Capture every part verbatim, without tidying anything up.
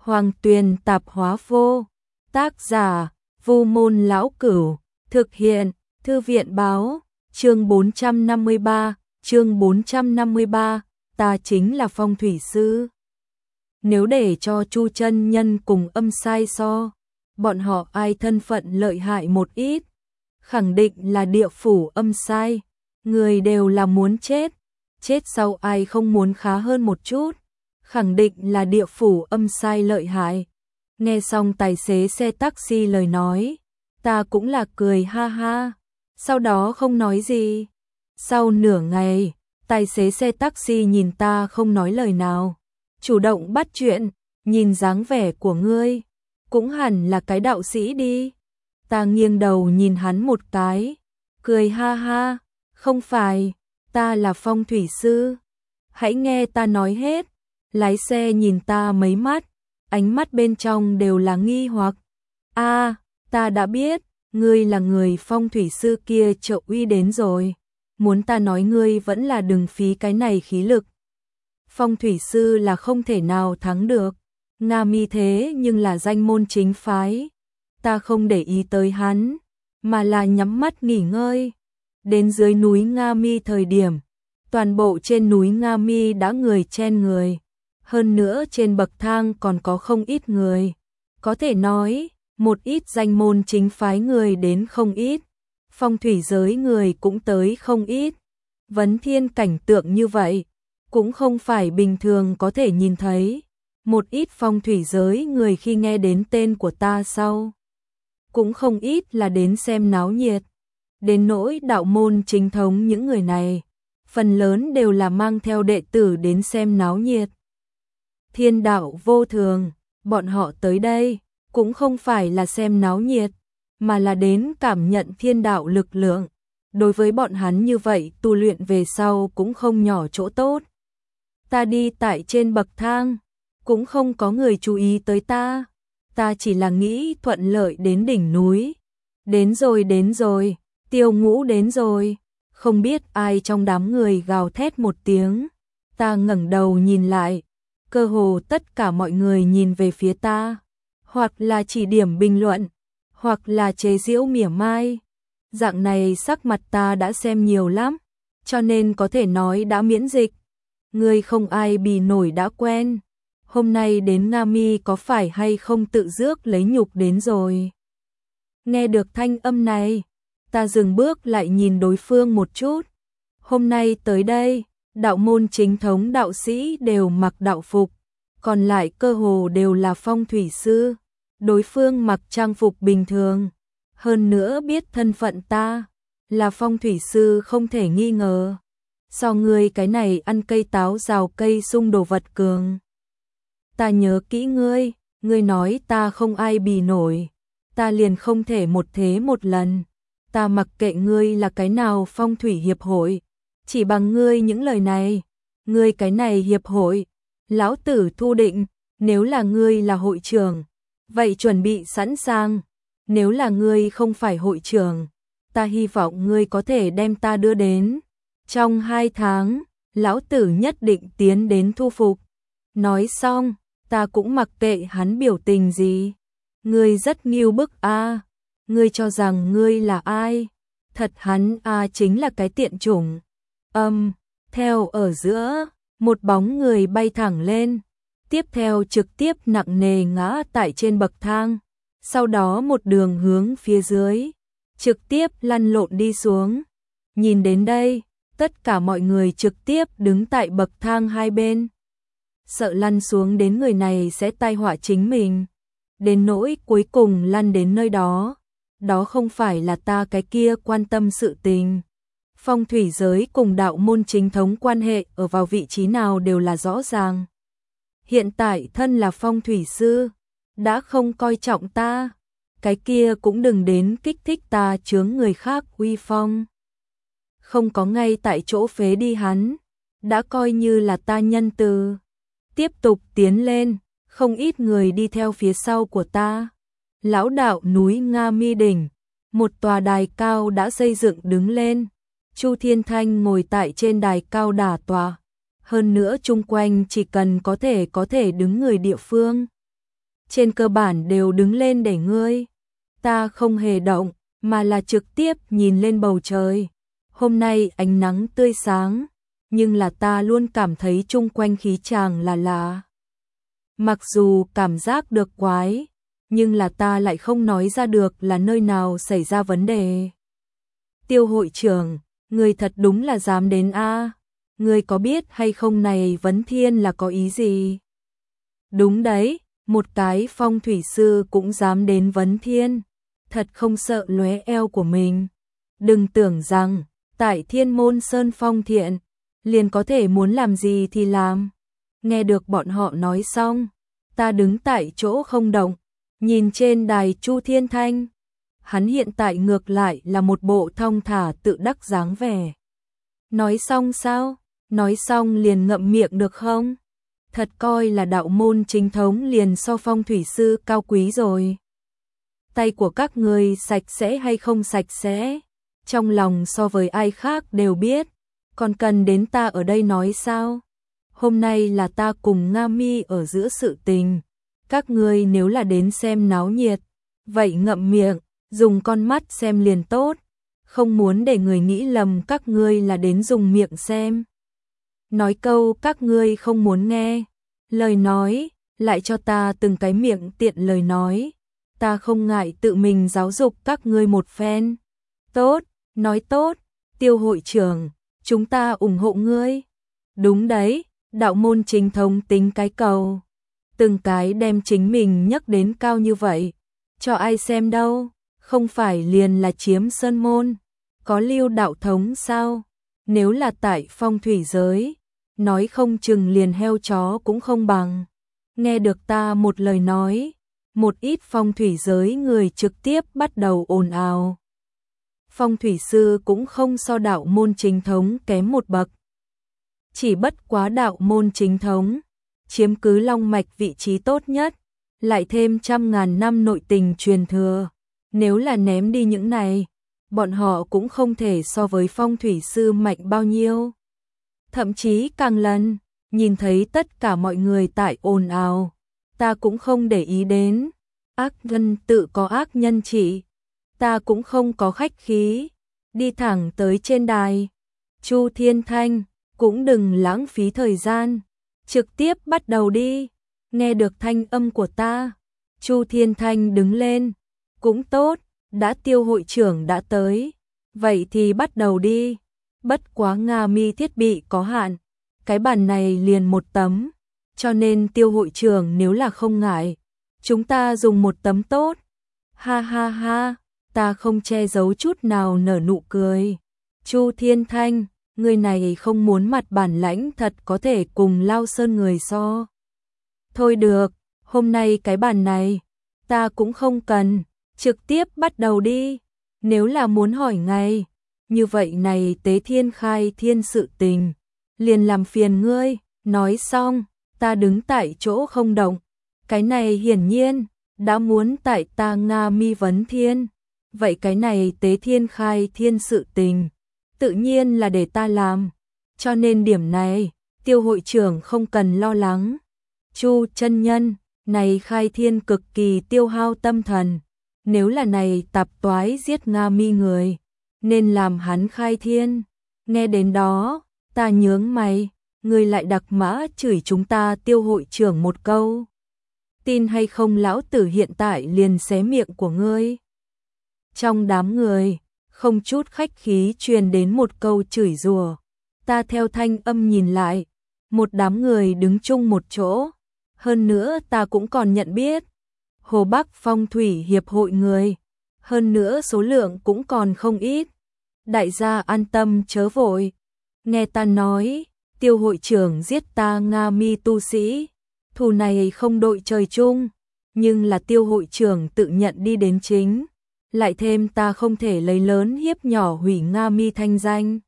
Hoàng Tuyền Tạp Hóa Vô. Tác giả: Vu Môn Lão Cửu. Thực hiện: Thư viện Báo. Chương bốn trăm năm mươi ba. Chương bốn trăm năm mươi ba. Ta chính là phong thủy sư. Nếu để cho Chu chân nhân cùng Âm Sai so, bọn họ ai thân phận lợi hại một ít, khẳng định là địa phủ Âm Sai. Người đều là muốn chết, chết sau ai không muốn khá hơn một chút, khẳng định là địa phủ Âm Sai lợi hại. Nghe xong tài xế xe taxi lời nói, ta cũng là cười ha ha, sau đó không nói gì. Sau nửa ngày, tài xế xe taxi nhìn ta không nói lời nào, chủ động bắt chuyện, nhìn dáng vẻ của ngươi, cũng hẳn là cái đạo sĩ đi. Ta nghiêng đầu nhìn hắn một cái, cười ha ha, không phải, ta là phong thủy sư. Hãy nghe ta nói hết. Lái xe nhìn ta mấy mắt, ánh mắt bên trong đều là nghi hoặc. A, ta đã biết, ngươi là người phong thủy sư kia Triệu Uy đến rồi. Muốn ta nói ngươi vẫn là đừng phí cái này khí lực. Phong thủy sư là không thể nào thắng được. Nga Mi thế nhưng là danh môn chính phái. Ta không để ý tới hắn, mà là nhắm mắt nghỉ ngơi. Đến dưới núi Nga Mi thời điểm, toàn bộ trên núi Nga Mi đã người chen người. Hơn nữa trên bậc thang còn có không ít người. Có thể nói, một ít danh môn chính phái người đến không ít. Phong thủy giới người cũng tới không ít. Vấn thiên cảnh tượng như vậy, cũng không phải bình thường có thể nhìn thấy. Một ít phong thủy giới người khi nghe đến tên của ta sau, cũng không ít là đến xem náo nhiệt. Đến nỗi đạo môn chính thống những người này, phần lớn đều là mang theo đệ tử đến xem náo nhiệt. Thiên đạo vô thường, bọn họ tới đây, cũng không phải là xem náo nhiệt, mà là đến cảm nhận thiên đạo lực lượng. Đối với bọn hắn như vậy tu luyện về sau cũng không nhỏ chỗ tốt. Ta đi tại trên bậc thang, cũng không có người chú ý tới ta. Ta chỉ là nghĩ thuận lợi đến đỉnh núi. Đến rồi đến rồi, Tiêu Ngũ đến rồi. Không biết ai trong đám người gào thét một tiếng. Ta ngẩng đầu nhìn lại, cơ hồ tất cả mọi người nhìn về phía ta, hoặc là chỉ điểm bình luận, hoặc là chế giễu mỉa mai. Dạng này sắc mặt ta đã xem nhiều lắm, cho nên có thể nói đã miễn dịch. Người không ai bì nổi đã quen. Hôm nay đến Nga Mi có phải hay không tự rước lấy nhục đến rồi? Nghe được thanh âm này, ta dừng bước lại nhìn đối phương một chút. Hôm nay tới đây, đạo môn chính thống đạo sĩ đều mặc đạo phục, còn lại cơ hồ đều là phong thủy sư. Đối phương mặc trang phục bình thường, hơn nữa biết thân phận ta là phong thủy sư không thể nghi ngờ. So ngươi cái này ăn cây táo rào cây sung đồ vật cường. Ta nhớ kỹ ngươi, ngươi nói ta không ai bì nổi, ta liền không thể một thế một lần. Ta mặc kệ ngươi là cái nào phong thủy hiệp hội, chỉ bằng ngươi những lời này, ngươi cái này hiệp hội, lão tử thu định. Nếu là ngươi là hội trưởng, vậy chuẩn bị sẵn sàng. Nếu là ngươi không phải hội trưởng, ta hy vọng ngươi có thể đem ta đưa đến. Trong hai tháng, lão tử nhất định tiến đến thu phục. Nói xong, ta cũng mặc kệ hắn biểu tình gì. Ngươi rất nghiêu bức a, à. Ngươi cho rằng ngươi là ai? Thật hắn a à chính là cái tiện chủng. Âm, theo ở giữa, một bóng người bay thẳng lên, tiếp theo trực tiếp nặng nề ngã tại trên bậc thang, sau đó một đường hướng phía dưới, trực tiếp lăn lộn đi xuống. Nhìn đến đây, tất cả mọi người trực tiếp đứng tại bậc thang hai bên, sợ lăn xuống đến người này sẽ tai họa chính mình. Đến nỗi cuối cùng lăn đến nơi đó, đó không phải là ta cái kia quan tâm sự tình. Phong thủy giới cùng đạo môn chính thống quan hệ ở vào vị trí nào đều là rõ ràng. Hiện tại thân là phong thủy sư, đã không coi trọng ta, cái kia cũng đừng đến kích thích ta chướng người khác uy phong. Không có ngay tại chỗ phế đi hắn, đã coi như là ta nhân từ. Tiếp tục tiến lên, không ít người đi theo phía sau của ta. Lão đạo núi Nga Mi đỉnh, một tòa đài cao đã xây dựng đứng lên. Chu Thiên Thanh ngồi tại trên đài cao đả tọa. Hơn nữa chung quanh chỉ cần có thể có thể đứng người địa phương, trên cơ bản đều đứng lên để ngươi. Ta không hề động, mà là trực tiếp nhìn lên bầu trời. Hôm nay ánh nắng tươi sáng, nhưng là ta luôn cảm thấy chung quanh khí chàng là lạ. Mặc dù cảm giác được quái, nhưng là ta lại không nói ra được là nơi nào xảy ra vấn đề. Tiêu hội trưởng, người thật đúng là dám đến a. Người có biết hay không này vấn thiên là có ý gì? Đúng đấy, một cái phong thủy sư cũng dám đến vấn thiên. Thật không sợ lóe eo của mình. Đừng tưởng rằng, tại Thiên Môn Sơn Phong Thiện, liền có thể muốn làm gì thì làm. Nghe được bọn họ nói xong, ta đứng tại chỗ không động, nhìn trên đài Chu Thiên Thanh. Hắn hiện tại ngược lại là một bộ thong thả tự đắc dáng vẻ. Nói xong sao? Nói xong liền ngậm miệng được không? Thật coi là đạo môn chính thống liền so phong thủy sư cao quý rồi. Tay của các người sạch sẽ hay không sạch sẽ? Trong lòng so với ai khác đều biết. Còn cần đến ta ở đây nói sao? Hôm nay là ta cùng Nga Mi ở giữa sự tình. Các ngươi nếu là đến xem náo nhiệt, vậy ngậm miệng, dùng con mắt xem liền tốt. Không muốn để người nghĩ lầm các ngươi là đến dùng miệng xem. Nói câu các ngươi không muốn nghe. Lời nói, lại cho ta từng cái miệng tiện lời nói. Ta không ngại tự mình giáo dục các ngươi một phen. Tốt, nói tốt, Tiêu hội trưởng, chúng ta ủng hộ ngươi. Đúng đấy, đạo môn chính thống tính cái cầu. Từng cái đem chính mình nhắc đến cao như vậy. Cho ai xem đâu, không phải liền là chiếm sơn môn. Có lưu đạo thống sao? Nếu là tại phong thủy giới, nói không chừng liền heo chó cũng không bằng. Nghe được ta một lời nói, một ít phong thủy giới người trực tiếp bắt đầu ồn ào. Phong thủy sư cũng không so đạo môn chính thống kém một bậc. Chỉ bất quá đạo môn chính thống, chiếm cứ long mạch vị trí tốt nhất, lại thêm trăm ngàn năm nội tình truyền thừa. Nếu là ném đi những này, bọn họ cũng không thể so với phong thủy sư mạnh bao nhiêu. Thậm chí càng lần, nhìn thấy tất cả mọi người tại ồn ào, ta cũng không để ý đến. Ác nhân tự có ác nhân trị, ta cũng không có khách khí, đi thẳng tới trên đài. Chu Thiên Thanh, cũng đừng lãng phí thời gian, trực tiếp bắt đầu đi. Nghe được thanh âm của ta, Chu Thiên Thanh đứng lên. Cũng tốt, đã Tiêu hội trưởng đã tới, vậy thì bắt đầu đi. Bất quá Nga Mi thiết bị có hạn, cái bàn này liền một tấm, cho nên Tiêu hội trưởng nếu là không ngại, chúng ta dùng một tấm tốt. Ha ha ha, ta không che giấu chút nào nở nụ cười. Chu Thiên Thanh, người này không muốn mặt bản lãnh thật có thể cùng Lao Sơn người so. Thôi được, hôm nay cái bàn này, ta cũng không cần, trực tiếp bắt đầu đi. Nếu là muốn hỏi ngay, như vậy này Tế Thiên khai thiên sự tình, liền làm phiền ngươi. Nói xong, ta đứng tại chỗ không động. Cái này hiển nhiên, đã muốn tại ta Nga Mi vấn thiên. Vậy cái này Tế Thiên khai thiên sự tình, tự nhiên là để ta làm. Cho nên điểm này, Tiêu hội trưởng không cần lo lắng. Chu chân nhân, này khai thiên cực kỳ tiêu hao tâm thần. Nếu là này tạp toái giết Nga Mi người, nên làm hắn khai thiên. Nghe đến đó, ta nhướng mày, người lại đặc mã chửi chúng ta Tiêu hội trưởng một câu. Tin hay không lão tử hiện tại liền xé miệng của ngươi. Trong đám người, không chút khách khí truyền đến một câu chửi rủa. Ta theo thanh âm nhìn lại, một đám người đứng chung một chỗ. Hơn nữa ta cũng còn nhận biết Hồ Bắc Phong Thủy Hiệp hội người, hơn nữa số lượng cũng còn không ít. Đại gia an tâm chớ vội. Nghe ta nói, Tiêu hội trưởng giết ta Nga Mi tu sĩ, thù này không đội trời chung, nhưng là Tiêu hội trưởng tự nhận đi đến chính, lại thêm ta không thể lấy lớn hiếp nhỏ hủy Nga Mi thanh danh.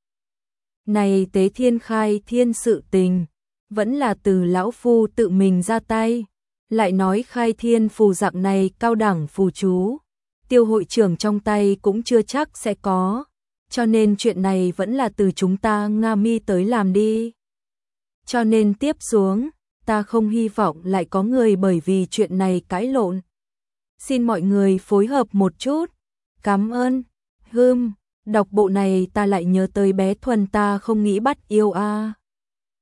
Này Tế Thiên khai thiên sự tình, vẫn là từ lão phu tự mình ra tay. Lại nói khai thiên phù dạng này cao đẳng phù chú, Tiêu hội trưởng trong tay cũng chưa chắc sẽ có, cho nên chuyện này vẫn là từ chúng ta Nga Mi tới làm đi. Cho nên tiếp xuống, ta không hy vọng lại có người bởi vì chuyện này cãi lộn. Xin mọi người phối hợp một chút. Cảm ơn. Hừm, đọc bộ này ta lại nhớ tới bé Thuần ta không nghĩ bắt yêu a. À.